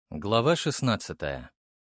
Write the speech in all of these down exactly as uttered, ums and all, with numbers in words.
Глава шестнадцатая.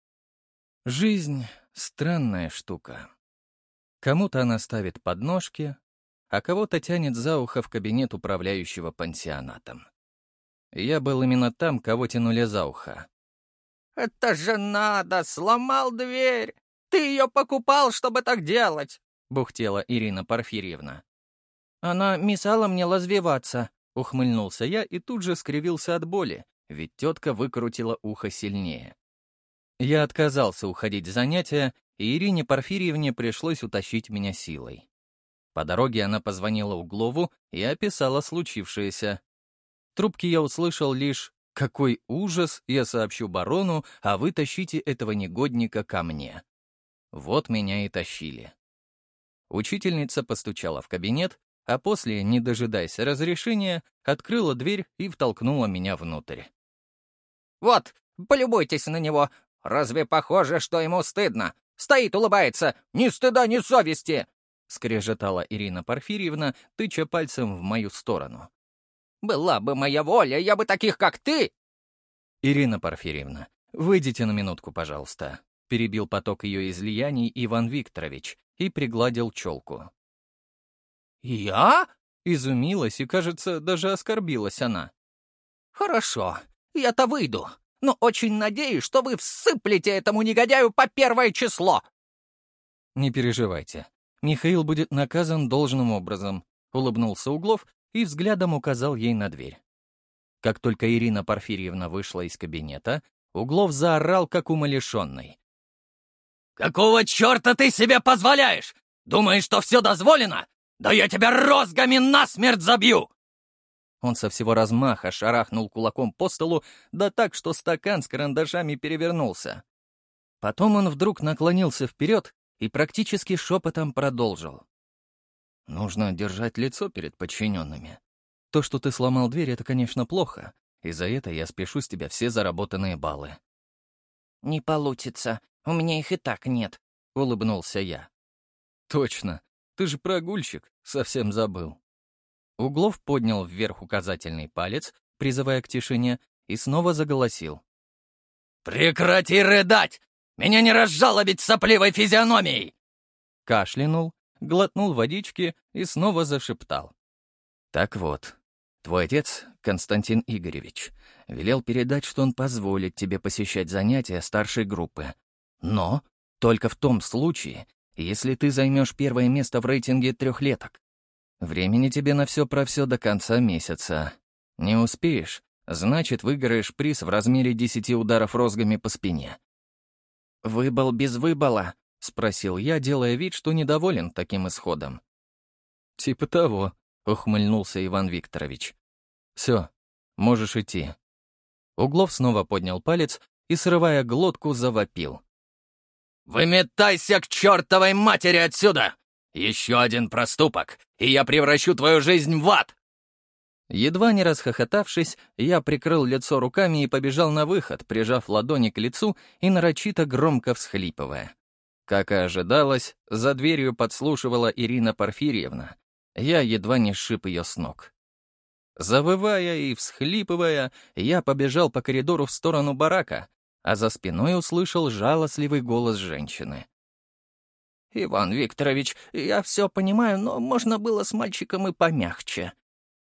Жизнь — странная штука. Кому-то она ставит подножки, а кого-то тянет за ухо в кабинет управляющего пансионатом. Я был именно там, кого тянули за ухо. «Это же надо! Сломал дверь! Ты ее покупал, чтобы так делать!» — бухтела Ирина Порфирьевна. «Она мешала мне развиваться», — ухмыльнулся я и тут же скривился от боли, ведь тетка выкрутила ухо сильнее. Я отказался уходить с занятия, и Ирине Порфирьевне пришлось утащить меня силой. По дороге она позвонила Углову и описала случившееся. В трубке я услышал лишь «Какой ужас, я сообщу барону, а вы тащите этого негодника ко мне». Вот меня и тащили. Учительница постучала в кабинет, а после, не дожидаясь разрешения, открыла дверь и втолкнула меня внутрь. «Вот, полюбуйтесь на него. Разве похоже, что ему стыдно? Стоит, улыбается. Ни стыда, ни совести!» — скрежетала Ирина Порфирьевна, тыча пальцем в мою сторону. «Была бы моя воля, я бы таких, как ты!» «Ирина Порфирьевна, выйдите на минутку, пожалуйста», — перебил поток ее излияний Иван Викторович и пригладил челку. «Я?» — изумилась и, кажется, даже оскорбилась она. «Хорошо, я-то выйду, но очень надеюсь, что вы всыплете этому негодяю по первое число!» «Не переживайте. Михаил будет наказан должным образом», — улыбнулся Углов и взглядом указал ей на дверь. Как только Ирина Порфирьевна вышла из кабинета, Углов заорал, как умалишенный. «Какого черта ты себе позволяешь? Думаешь, что все дозволено? Да я тебя розгами насмерть забью!» Он со всего размаха шарахнул кулаком по столу, да так, что стакан с карандашами перевернулся. Потом он вдруг наклонился вперед и практически шепотом продолжил. «Нужно держать лицо перед подчиненными. То, что ты сломал дверь, это, конечно, плохо, и за это я спешу с тебя все заработанные баллы». «Не получится, у меня их и так нет», — улыбнулся я. «Точно, ты же прогульщик, совсем забыл». Углов поднял вверх указательный палец, призывая к тишине, и снова заголосил. «Прекрати рыдать! Меня не разжалобить сопливой физиономией!» Кашлянул, глотнул водички и снова зашептал. «Так вот, твой отец, Константин Игоревич, велел передать, что он позволит тебе посещать занятия старшей группы. Но только в том случае, если ты займешь первое место в рейтинге трехлеток. Времени тебе на все про все до конца месяца. Не успеешь, значит, выиграешь приз в размере десяти ударов розгами по спине». «Выбыл без выбыла?» — спросил я, делая вид, что недоволен таким исходом. «Типа того», — ухмыльнулся Иван Викторович. «Все, можешь идти». Углов снова поднял палец и, срывая глотку, завопил. «Выметайся к чертовой матери отсюда! Еще один проступок, и я превращу твою жизнь в ад!» Едва не расхохотавшись, я прикрыл лицо руками и побежал на выход, прижав ладони к лицу и нарочито громко всхлипывая. Как и ожидалось, за дверью подслушивала Ирина Порфирьевна. Я едва не сшиб ее с ног. Завывая и всхлипывая, я побежал по коридору в сторону барака, а за спиной услышал жалостливый голос женщины. «Иван Викторович, я все понимаю, но можно было с мальчиком и помягче».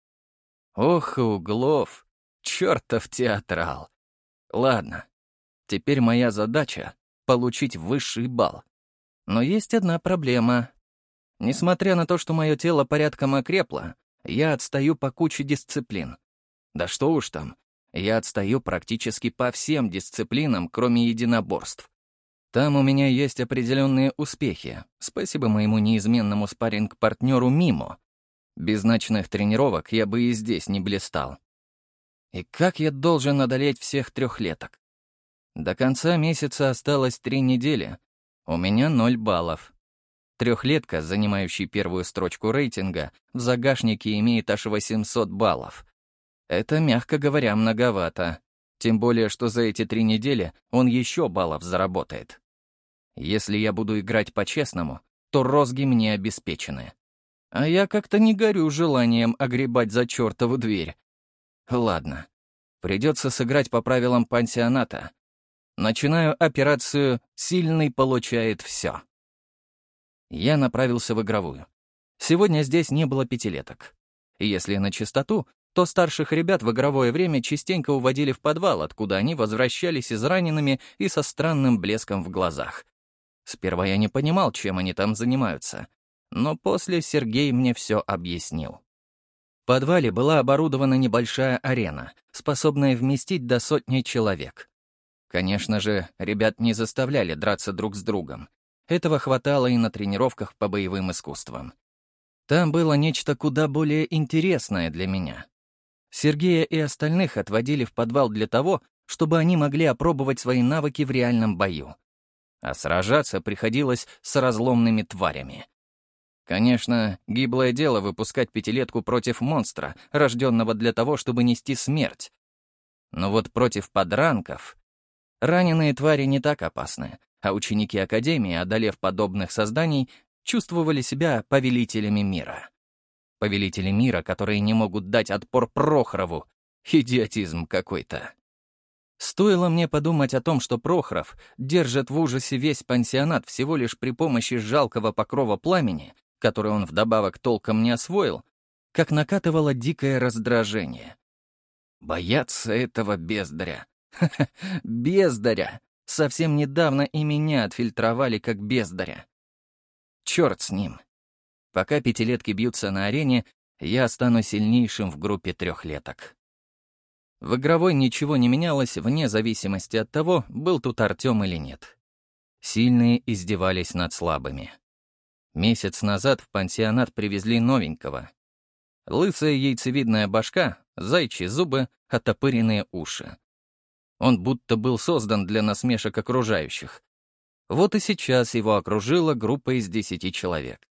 Ох, Углов, чертов театрал. Ладно, теперь моя задача — получить высший балл. Но есть одна проблема. Несмотря на то, что мое тело порядком окрепло, я отстаю по куче дисциплин. Да что уж там, я отстаю практически по всем дисциплинам, кроме единоборств. Там у меня есть определенные успехи, спасибо моему неизменному спарринг-партнеру Мимо. Без ночных тренировок я бы и здесь не блистал. И как я должен одолеть всех трехлеток? До конца месяца осталось три недели. У меня ноль баллов. Трехлетка, занимающий первую строчку рейтинга, в загашнике имеет аж восемьсот баллов. Это, мягко говоря, многовато. Тем более, что за эти три недели он еще баллов заработает. Если я буду играть по-честному, то розги мне обеспечены. А я как-то не горю желанием огребать за чертову дверь. Ладно, Придется сыграть по правилам пансионата. Начинаю операцию «Сильный получает все». Я направился в игровую. Сегодня здесь не было пятилеток. И если на чистоту, то старших ребят в игровое время частенько уводили в подвал, откуда они возвращались израненными и со странным блеском в глазах. Сперва я не понимал, чем они там занимаются, но после Сергей мне все объяснил. В подвале была оборудована небольшая арена, способная вместить до сотни человек. Конечно же, ребят не заставляли драться друг с другом. Этого хватало и на тренировках по боевым искусствам. Там было нечто куда более интересное для меня. Сергея и остальных отводили в подвал для того, чтобы они могли опробовать свои навыки в реальном бою. А сражаться приходилось с разломными тварями. Конечно, гиблое дело выпускать пятилетку против монстра, рожденного для того, чтобы нести смерть. Но вот против подранков раненые твари не так опасны, а ученики Академии, одолев подобных созданий, чувствовали себя повелителями мира. Повелители мира, которые не могут дать отпор Прохорову. Идиотизм какой-то. Стоило мне подумать о том, что Прохоров держит в ужасе весь пансионат всего лишь при помощи жалкого покрова пламени, который он вдобавок толком не освоил, как накатывало дикое раздражение. Бояться этого бездаря. Ха-ха, бездаря! Совсем недавно и меня отфильтровали как бездаря. Черт с ним. Пока пятилетки бьются на арене, я стану сильнейшим в группе трехлеток. В игровой ничего не менялось вне зависимости от того, был тут Артем или нет. Сильные издевались над слабыми. Месяц назад в пансионат привезли новенького. Лысая яйцевидная башка, зайчьи зубы, оттопыренные уши. Он будто был создан для насмешек окружающих. Вот и сейчас его окружила группа из десяти человек.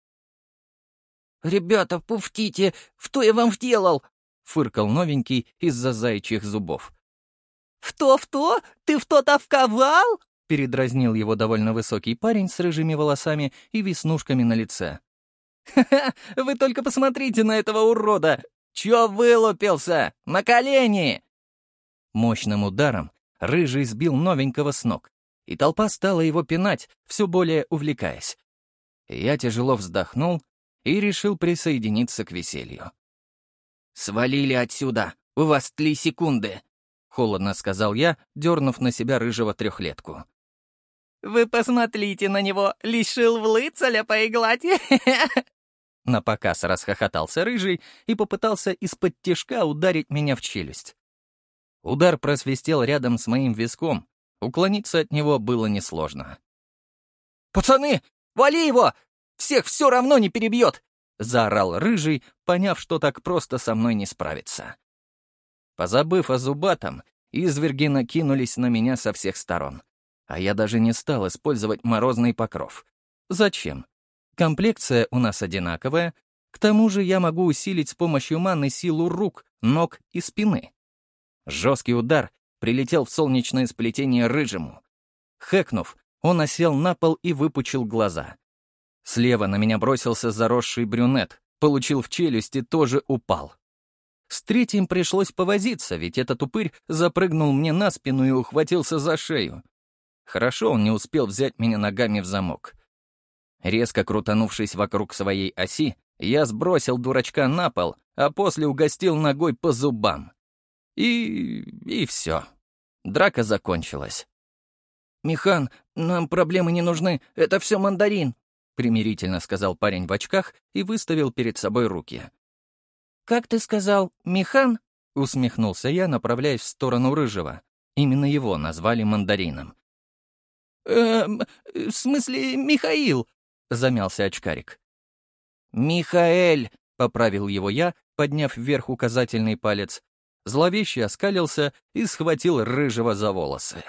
«Ребята, пуфтите, что я вам сделал?» — фыркал новенький из-за заячьих зубов. «Что-что? Ты что-то вковал?» — передразнил его довольно высокий парень с рыжими волосами и веснушками на лице. «Ха-ха, вы только посмотрите на этого урода! Чё вылупился? На колени!» Мощным ударом рыжий сбил новенького с ног, и толпа стала его пинать, все более увлекаясь. Я тяжело вздохнул и решил присоединиться к веселью. «Свалили отсюда! У вас три секунды!» — холодно сказал я, дернув на себя рыжего трехлетку. «Вы посмотрите на него! Лишил в лыцаля поиглать!» Напоказ расхохотался рыжий и попытался из-под тишка ударить меня в челюсть. Удар просвистел рядом с моим виском, уклониться от него было несложно. «Пацаны, вали его! Всех все равно не перебьет!» — заорал рыжий, поняв, что так просто со мной не справиться. Позабыв о зубатом, изверги накинулись на меня со всех сторон. А я даже не стал использовать морозный покров. Зачем? Комплекция у нас одинаковая, к тому же я могу усилить с помощью маны силу рук, ног и спины. Жесткий удар прилетел в солнечное сплетение рыжему. Хэкнув, он осел на пол и выпучил глаза. Слева на меня бросился заросший брюнет, получил в челюсть и тоже упал. С третьим пришлось повозиться, ведь этот упырь запрыгнул мне на спину и ухватился за шею. Хорошо он не успел взять меня ногами в замок. Резко крутанувшись вокруг своей оси, я сбросил дурачка на пол, а после угостил ногой по зубам. И... и все. Драка закончилась. «Михан, нам проблемы не нужны, это все мандарин», — примирительно сказал парень в очках и выставил перед собой руки. «Как ты сказал, Михан?» — усмехнулся я, направляясь в сторону рыжего. Именно его назвали мандарином. «Эм, в смысле, Михаил?» — замялся очкарик. «Михаэль», — поправил его я, подняв вверх указательный палец. Зловеще оскалился и схватил рыжего за волосы.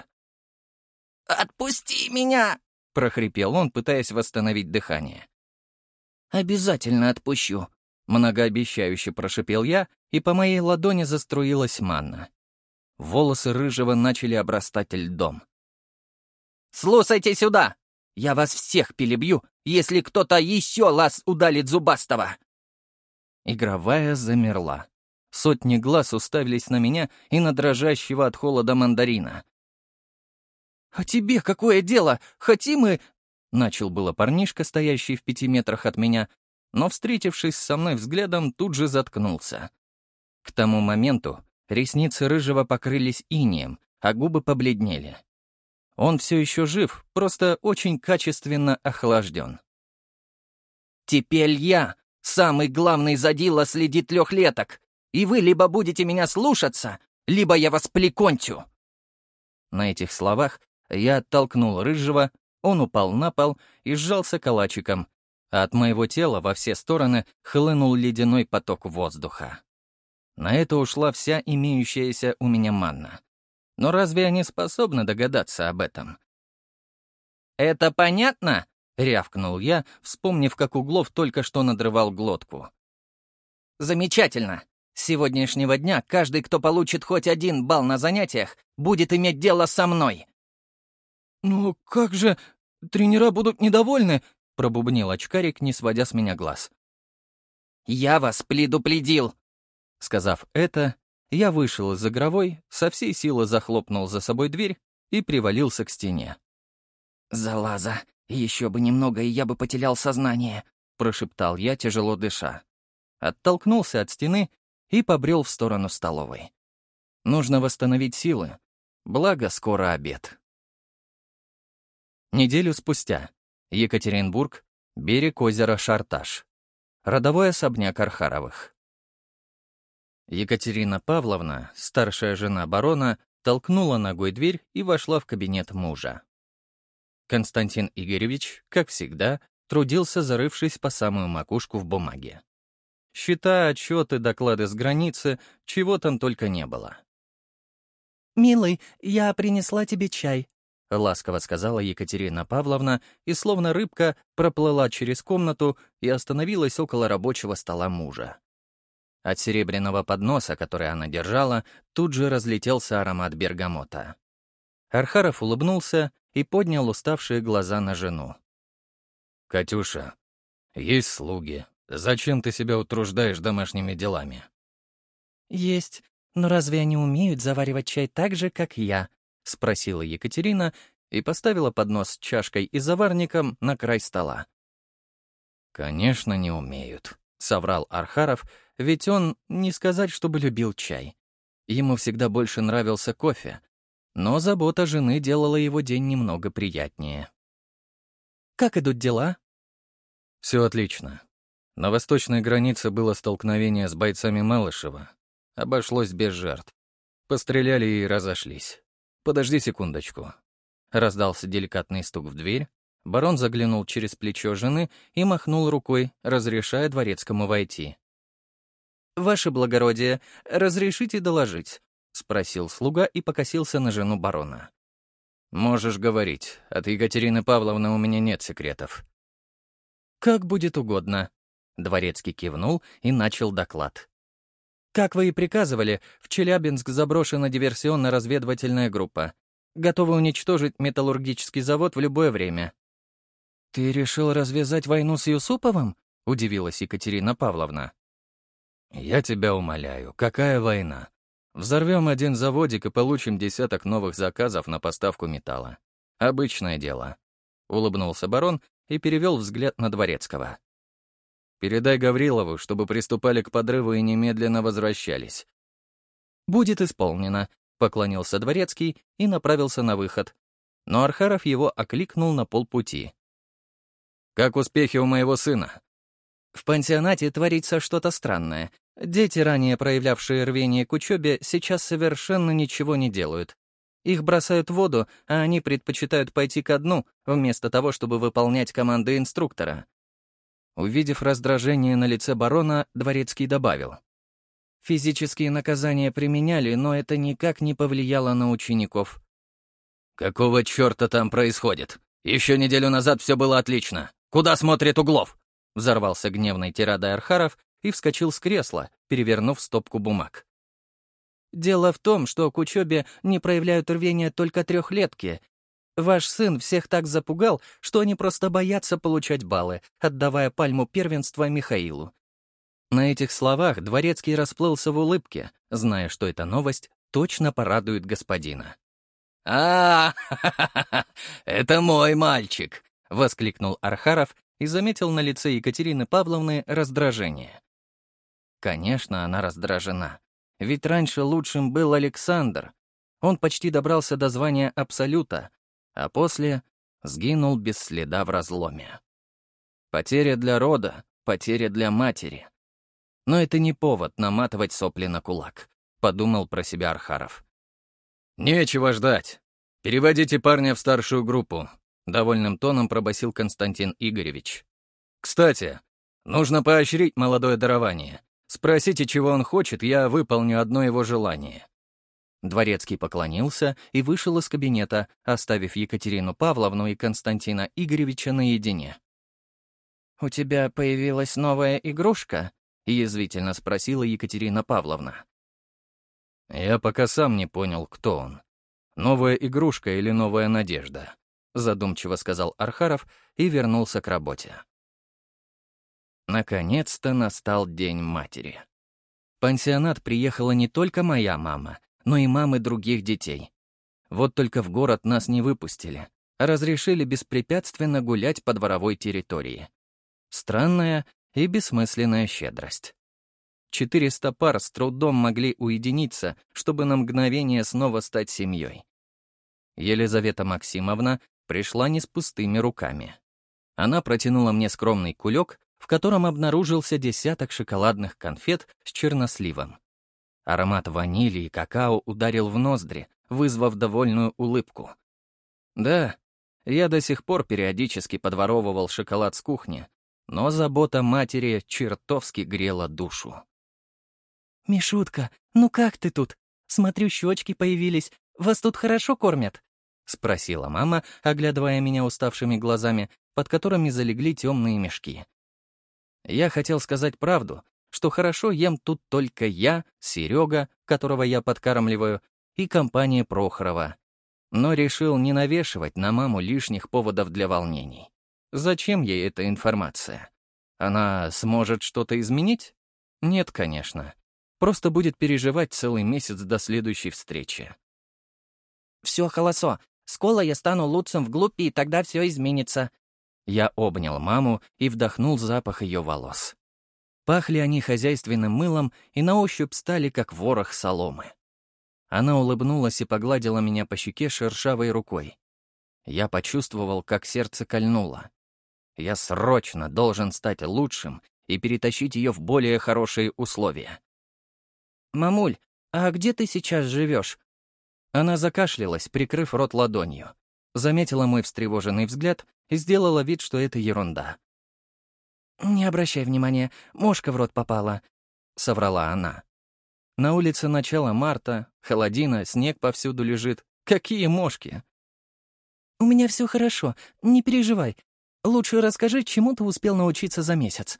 «Отпусти меня!» — прохрипел он, пытаясь восстановить дыхание. «Обязательно отпущу», — многообещающе прошипел я, и по моей ладони заструилась манна. Волосы рыжего начали обрастать льдом. «Слушайте сюда! Я вас всех перебью, если кто-то еще лаз удалит зубастого!» Игровая замерла. Сотни глаз уставились на меня и на дрожащего от холода мандарина. «А тебе какое дело? Хотим мы...» Начал было парнишка, стоящий в пяти метрах от меня, но, встретившись со мной взглядом, тут же заткнулся. К тому моменту ресницы Рыжего покрылись инеем, а губы побледнели. Он все еще жив, просто очень качественно охлажден. «Теперь я, самый главный задила среди трехлеток, и вы либо будете меня слушаться, либо я вас прикончу!» На этих словах я оттолкнул Рыжего, он упал на пол и сжался калачиком, а от моего тела во все стороны хлынул ледяной поток воздуха. На это ушла вся имеющаяся у меня манна. Но разве они способны догадаться об этом? «Это понятно?» — рявкнул я, вспомнив, как Углов только что надрывал глотку. «Замечательно! С сегодняшнего дня каждый, кто получит хоть один балл на занятиях, будет иметь дело со мной!» «Ну как же, тренера будут недовольны!» — пробубнил очкарик, не сводя с меня глаз. «Я вас предупредил!» Сказав это, я вышел из игровой, со всей силы захлопнул за собой дверь и привалился к стене. «Залаза, еще бы немного, и я бы потерял сознание», — прошептал я, тяжело дыша. Оттолкнулся от стены и побрел в сторону столовой. Нужно восстановить силы, благо скоро обед. Неделю спустя. Екатеринбург, берег озера Шарташ. Родовой особняк Архаровых. Екатерина Павловна, старшая жена барона, толкнула ногой дверь и вошла в кабинет мужа. Константин Игоревич, как всегда, трудился, зарывшись по самую макушку в бумаге. Счета, отчеты, доклады с границы, чего там только не было. «Милый, я принесла тебе чай», — ласково сказала Екатерина Павловна и, словно рыбка, проплыла через комнату и остановилась около рабочего стола мужа. От серебряного подноса, который она держала, тут же разлетелся аромат бергамота. Архаров улыбнулся и поднял уставшие глаза на жену. «Катюша, есть слуги. Зачем ты себя утруждаешь домашними делами?» «Есть. Но разве они умеют заваривать чай так же, как я?» — спросила Екатерина и поставила поднос с чашкой и заварником на край стола. «Конечно, не умеют», — соврал Архаров, ведь он, не сказать, чтобы любил чай. Ему всегда больше нравился кофе, но забота жены делала его день немного приятнее. «Как идут дела?» «Все отлично. На восточной границе было столкновение с бойцами Малышева. Обошлось без жертв. Постреляли и разошлись. Подожди секундочку». Раздался деликатный стук в дверь. Барон заглянул через плечо жены и махнул рукой, разрешая дворецкому войти. «Ваше благородие, разрешите доложить?» — спросил слуга и покосился на жену барона. «Можешь говорить. От Екатерины Павловны у меня нет секретов». «Как будет угодно». Дворецкий кивнул и начал доклад. «Как вы и приказывали, в Челябинск заброшена диверсионно-разведывательная группа. Готовы уничтожить металлургический завод в любое время». «Ты решил развязать войну с Юсуповым?» — удивилась Екатерина Павловна. «Я тебя умоляю, какая война? Взорвем один заводик и получим десяток новых заказов на поставку металла. Обычное дело», — улыбнулся барон и перевел взгляд на Дворецкого. «Передай Гаврилову, чтобы приступали к подрыву и немедленно возвращались». «Будет исполнено», — поклонился Дворецкий и направился на выход. Но Архаров его окликнул на полпути. «Как успехи у моего сына?» «В пансионате творится что-то странное. Дети, ранее проявлявшие рвение к учебе, сейчас совершенно ничего не делают. Их бросают в воду, а они предпочитают пойти ко дну, вместо того, чтобы выполнять команды инструктора». Увидев раздражение на лице барона, Дворецкий добавил. «Физические наказания применяли, но это никак не повлияло на учеников». «Какого черта там происходит? Еще неделю назад все было отлично. Куда смотрит Углов?» Взорвался гневной тирадой Архаров и вскочил с кресла, перевернув стопку бумаг. «Дело в том, что к учебе не проявляют рвения только трехлетки. Ваш сын всех так запугал, что они просто боятся получать баллы, отдавая пальму первенства Михаилу. На этих словах дворецкий расплылся в улыбке, зная, что эта новость точно порадует господина. «А, это мой мальчик!» — воскликнул Архаров и заметил на лице Екатерины Павловны раздражение. Конечно, она раздражена. Ведь раньше лучшим был Александр. Он почти добрался до звания Абсолюта, а после сгинул без следа в разломе. Потеря для рода, потеря для матери. Но это не повод наматывать сопли на кулак, подумал про себя Архаров. «Нечего ждать. Переводите парня в старшую группу», — довольным тоном пробасил Константин Игоревич. «Кстати, нужно поощрить молодое дарование. Спросите, чего он хочет, я выполню одно его желание». Дворецкий поклонился и вышел из кабинета, оставив Екатерину Павловну и Константина Игоревича наедине. «У тебя появилась новая игрушка?» — язвительно спросила Екатерина Павловна. «Я пока сам не понял, кто он. Новая игрушка или новая надежда?» — задумчиво сказал Архаров и вернулся к работе. Наконец-то настал День матери. В пансионат приехала не только моя мама, но и мамы других детей. Вот только в город нас не выпустили, а разрешили беспрепятственно гулять по дворовой территории. Странная и бессмысленная щедрость. Четыреста пар с трудом могли уединиться, чтобы на мгновение снова стать семьей. Елизавета Максимовна пришла не с пустыми руками. Она протянула мне скромный кулек, в котором обнаружился десяток шоколадных конфет с черносливом. Аромат ванили и какао ударил в ноздри, вызвав довольную улыбку. Да, я до сих пор периодически подворовывал шоколад с кухни, но забота матери чертовски грела душу. «Мишутка, ну как ты тут? Смотрю, щечки появились. Вас тут хорошо кормят?» — спросила мама, оглядывая меня уставшими глазами, под которыми залегли темные мешки. Я хотел сказать правду, что хорошо ем тут только я, Серега, которого я подкармливаю, и компания Прохорова. Но решил не навешивать на маму лишних поводов для волнений. Зачем ей эта информация? Она сможет что-то изменить? Нет, конечно. Просто будет переживать целый месяц до следующей встречи. «Все холосо. Скоро я стану лучшим в группе, и тогда все изменится». Я обнял маму и вдохнул запах ее волос. Пахли они хозяйственным мылом и на ощупь стали, как ворох соломы. Она улыбнулась и погладила меня по щеке шершавой рукой. Я почувствовал, как сердце кольнуло. Я срочно должен стать лучшим и перетащить ее в более хорошие условия. «Мамуль, а где ты сейчас живешь?» Она закашлялась, прикрыв рот ладонью. Заметила мой встревоженный взгляд и сделала вид, что это ерунда. «Не обращай внимания, мошка в рот попала», — соврала она. На улице начало марта, холодина, снег повсюду лежит. Какие мошки? «У меня все хорошо, не переживай. Лучше расскажи, чему ты успел научиться за месяц».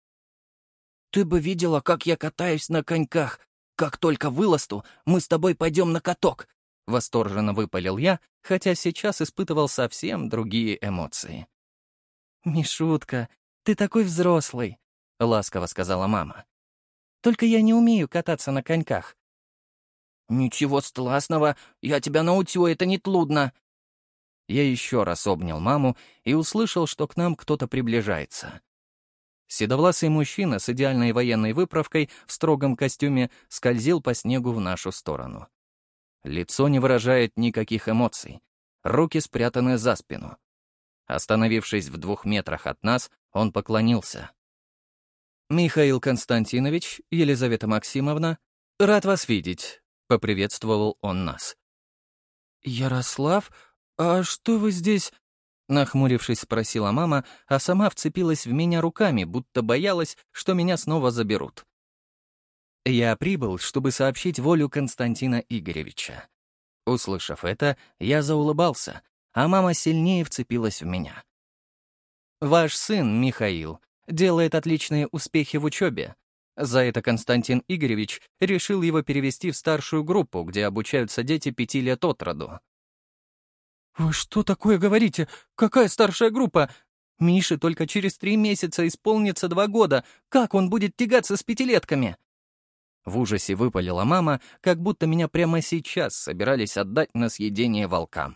«Ты бы видела, как я катаюсь на коньках. Как только выласту, мы с тобой пойдем на каток», — восторженно выпалил я, хотя сейчас испытывал совсем другие эмоции. «Мишутка, ты такой взрослый», — ласково сказала мама. «Только я не умею кататься на коньках». «Ничего страшного, я тебя научу, это не трудно». Я еще раз обнял маму и услышал, что к нам кто-то приближается. Седовласый мужчина с идеальной военной выправкой в строгом костюме скользил по снегу в нашу сторону. Лицо не выражает никаких эмоций, руки спрятаны за спину. Остановившись в двух метрах от нас, он поклонился. «Михаил Константинович, Елизавета Максимовна, рад вас видеть», — поприветствовал он нас. «Ярослав, а что вы здесь?» Нахмурившись, спросила мама, а сама вцепилась в меня руками, будто боялась, что меня снова заберут. Я прибыл, чтобы сообщить волю Константина Игоревича. Услышав это, я заулыбался, а мама сильнее вцепилась в меня. «Ваш сын, Михаил, делает отличные успехи в учебе. За это Константин Игоревич решил его перевести в старшую группу, где обучаются дети пяти лет от роду». «Вы что такое говорите? Какая старшая группа? Мише только через три месяца исполнится два года. Как он будет тягаться с пятилетками?» В ужасе выпалила мама, как будто меня прямо сейчас собирались отдать на съедение волкам.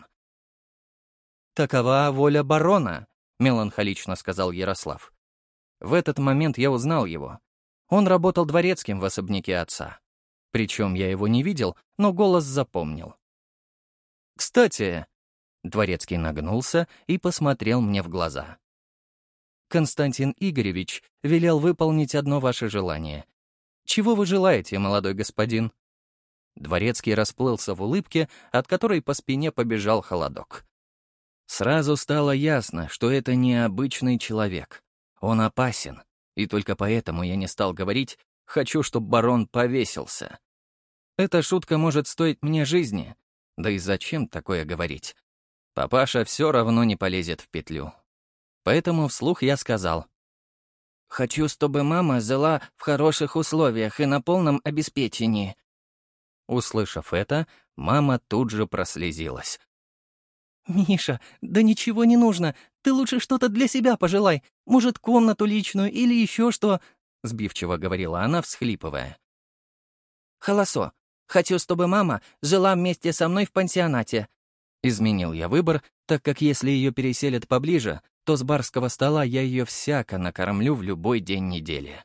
«Такова воля барона», — меланхолично сказал Ярослав. В этот момент я узнал его. Он работал дворецким в особняке отца. Причем я его не видел, но голос запомнил. «Кстати...» — дворецкий нагнулся и посмотрел мне в глаза. «Константин Игоревич велел выполнить одно ваше желание. Чего вы желаете, молодой господин?» Дворецкий расплылся в улыбке, от которой по спине побежал холодок. Сразу стало ясно, что это не обычный человек. Он опасен, и только поэтому я не стал говорить «хочу, чтобы барон повесился». Эта шутка может стоить мне жизни. Да и зачем такое говорить? Папаша все равно не полезет в петлю. Поэтому вслух я сказал: «Хочу, чтобы мама жила в хороших условиях и на полном обеспечении». Услышав это, мама тут же прослезилась. «Миша, да ничего не нужно. Ты лучше что-то для себя пожелай. Может, комнату личную или еще что...» — сбивчиво говорила она, всхлипывая. «Холосо. Хочу, чтобы мама жила вместе со мной в пансионате». Изменил я выбор, так как если ее переселят поближе, то с барского стола я ее всяко накормлю в любой день недели.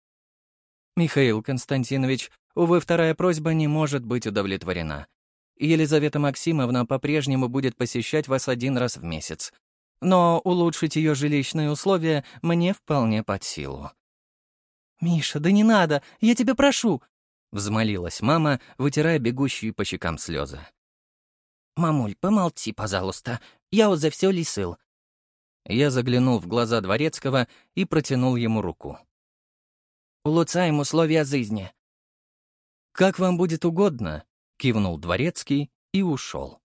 «Михаил Константинович, увы, вторая просьба не может быть удовлетворена. Елизавета Максимовна по-прежнему будет посещать вас один раз в месяц. Но улучшить ее жилищные условия мне вполне под силу». «Миша, да не надо, я тебя прошу!» — взмолилась мама, вытирая бегущие по щекам слезы. «Мамуль, помолчи, пожалуйста, я уже все лисыл». Я заглянул в глаза Дворецкого и протянул ему руку. «Улучшаем условия жизни». «Как вам будет угодно», — кивнул Дворецкий и ушел.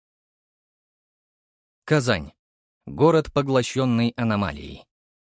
Казань. Город, поглощенный аномалией.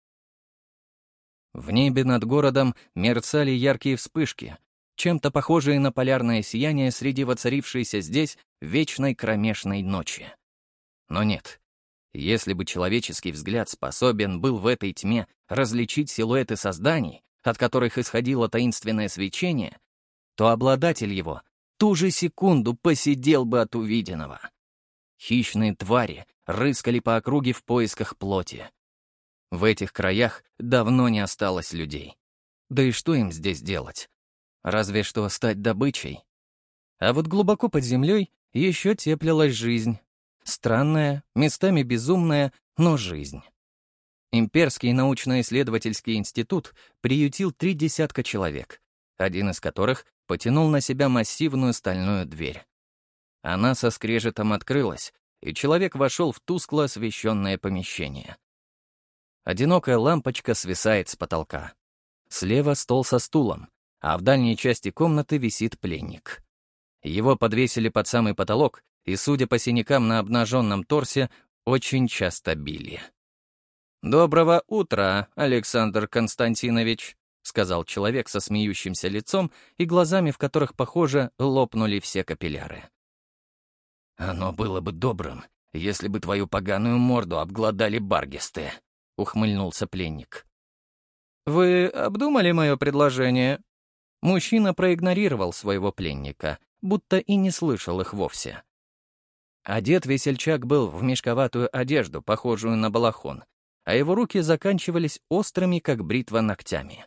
В небе над городом мерцали яркие вспышки, чем-то похожие на полярное сияние среди воцарившейся здесь вечной кромешной ночи. Но нет, если бы человеческий взгляд способен был в этой тьме различить силуэты созданий, от которых исходило таинственное свечение, то обладатель его ту же секунду посидел бы от увиденного. Хищные твари рыскали по округе в поисках плоти. В этих краях давно не осталось людей. Да и что им здесь делать? Разве что стать добычей. А вот глубоко под землей еще теплилась жизнь. Странная, местами безумная, но жизнь. Имперский научно-исследовательский институт приютил три десятка человек, один из которых потянул на себя массивную стальную дверь. Она со скрежетом открылась, и человек вошел в тускло освещенное помещение. Одинокая лампочка свисает с потолка. Слева стол со стулом, а в дальней части комнаты висит пленник. Его подвесили под самый потолок, и, судя по синякам на обнаженном торсе, очень часто били. «Доброго утра, Александр Константинович», — сказал человек со смеющимся лицом и глазами, в которых, похоже, лопнули все капилляры. «Оно было бы добрым, если бы твою поганую морду обглодали баргисты», — ухмыльнулся пленник. «Вы обдумали мое предложение?» Мужчина проигнорировал своего пленника, будто и не слышал их вовсе. Одет весельчак был в мешковатую одежду, похожую на балахон, а его руки заканчивались острыми, как бритва, ногтями.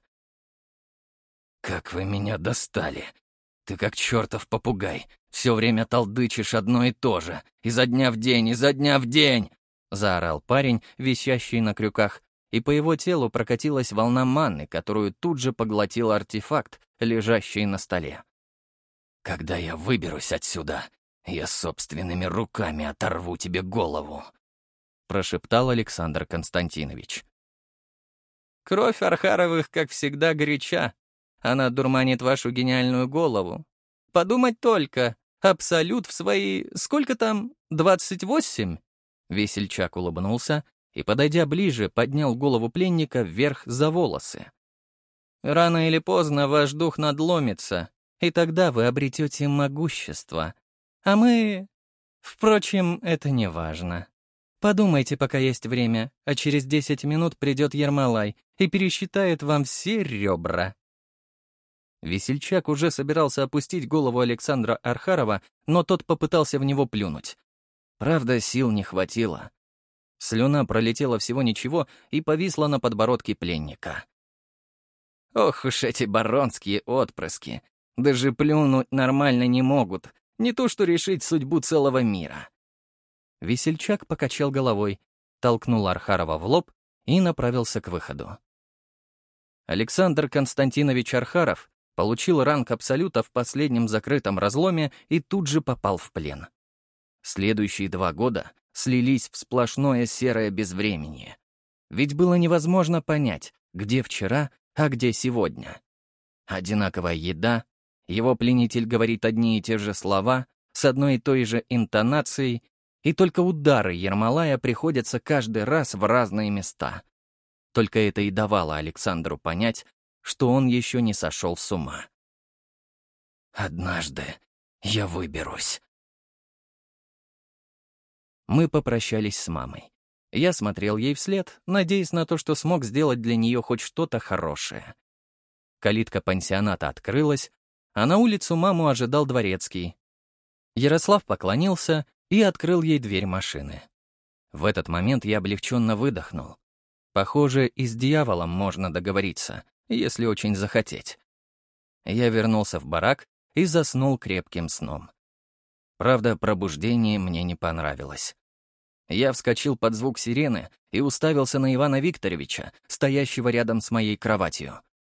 «Как вы меня достали! Ты как чертов попугай, все время толдычишь одно и то же, изо дня в день, изо дня в день!» — заорал парень, висящий на крюках, и по его телу прокатилась волна манны, которую тут же поглотил артефакт, лежащий на столе. «Когда я выберусь отсюда, я собственными руками оторву тебе голову», — прошептал Александр Константинович. «Кровь Архаровых, как всегда, горяча. Она дурманит вашу гениальную голову. Подумать только, абсолют в свои... сколько там? двадцать восемь?» Весельчак улыбнулся и, подойдя ближе, поднял голову пленника вверх за волосы. «Рано или поздно ваш дух надломится, и тогда вы обретете могущество. А мы... Впрочем, это не важно. Подумайте, пока есть время, а через десять минут придет Ермолай и пересчитает вам все ребра». Весельчак уже собирался опустить голову Александра Архарова, но тот попытался в него плюнуть. Правда, сил не хватило. Слюна пролетела всего ничего и повисла на подбородке пленника. Ох уж эти баронские отпрыски. Даже плюнуть нормально не могут, не то что решить судьбу целого мира. Весельчак покачал головой, толкнул Архарова в лоб и направился к выходу. Александр Константинович Архаров получил ранг Абсолюта в последнем закрытом разломе и тут же попал в плен. Следующие два года слились в сплошное серое безвременье. Ведь было невозможно понять, где вчера, а где сегодня. Одинаковая еда, его пленитель говорит одни и те же слова, с одной и той же интонацией, и только удары Ермолая приходятся каждый раз в разные места. Только это и давало Александру понять, что он еще не сошел с ума. «Однажды я выберусь». Мы попрощались с мамой. Я смотрел ей вслед, надеясь на то, что смог сделать для нее хоть что-то хорошее. Калитка пансионата открылась, а на улицу маму ожидал дворецкий. Ярослав поклонился и открыл ей дверь машины. В этот момент я облегченно выдохнул. Похоже, и с дьяволом можно договориться, если очень захотеть. Я вернулся в барак и заснул крепким сном. Правда, пробуждение мне не понравилось. Я вскочил под звук сирены и уставился на Ивана Викторовича, стоящего рядом с моей кроватью.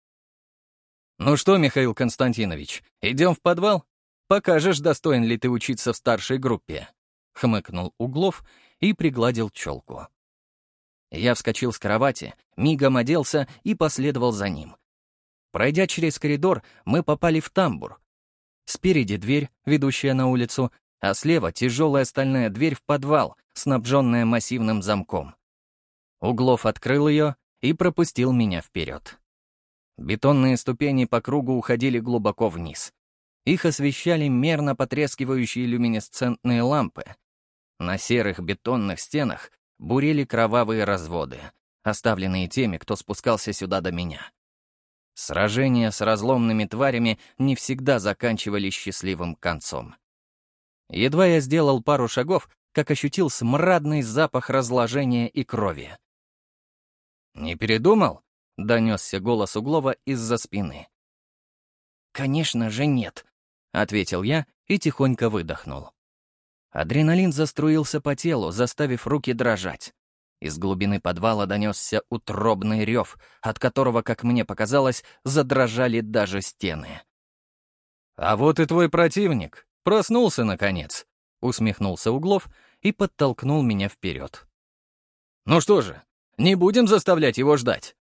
«Ну что, Михаил Константинович, идем в подвал? Покажешь, достоин ли ты учиться в старшей группе», — хмыкнул Углов и пригладил челку. Я вскочил с кровати, мигом оделся и последовал за ним. Пройдя через коридор, мы попали в тамбур. Спереди дверь, ведущая на улицу, а слева тяжелая стальная дверь в подвал, снабженная массивным замком. Углов открыл ее и пропустил меня вперед. Бетонные ступени по кругу уходили глубоко вниз. Их освещали мерно потрескивающие люминесцентные лампы. На серых бетонных стенах бурели кровавые разводы, оставленные теми, кто спускался сюда до меня. Сражения с разломными тварями не всегда заканчивались счастливым концом. Едва я сделал пару шагов, как ощутил смрадный запах разложения и крови. «Не передумал?» — донесся голос Углова из-за спины. «Конечно же нет», — ответил я и тихонько выдохнул. Адреналин заструился по телу, заставив руки дрожать. Из глубины подвала донесся утробный рев, от которого, как мне показалось, задрожали даже стены. «А вот и твой противник. Проснулся, наконец», — усмехнулся Углов и подтолкнул меня вперед. «Ну что же, не будем заставлять его ждать.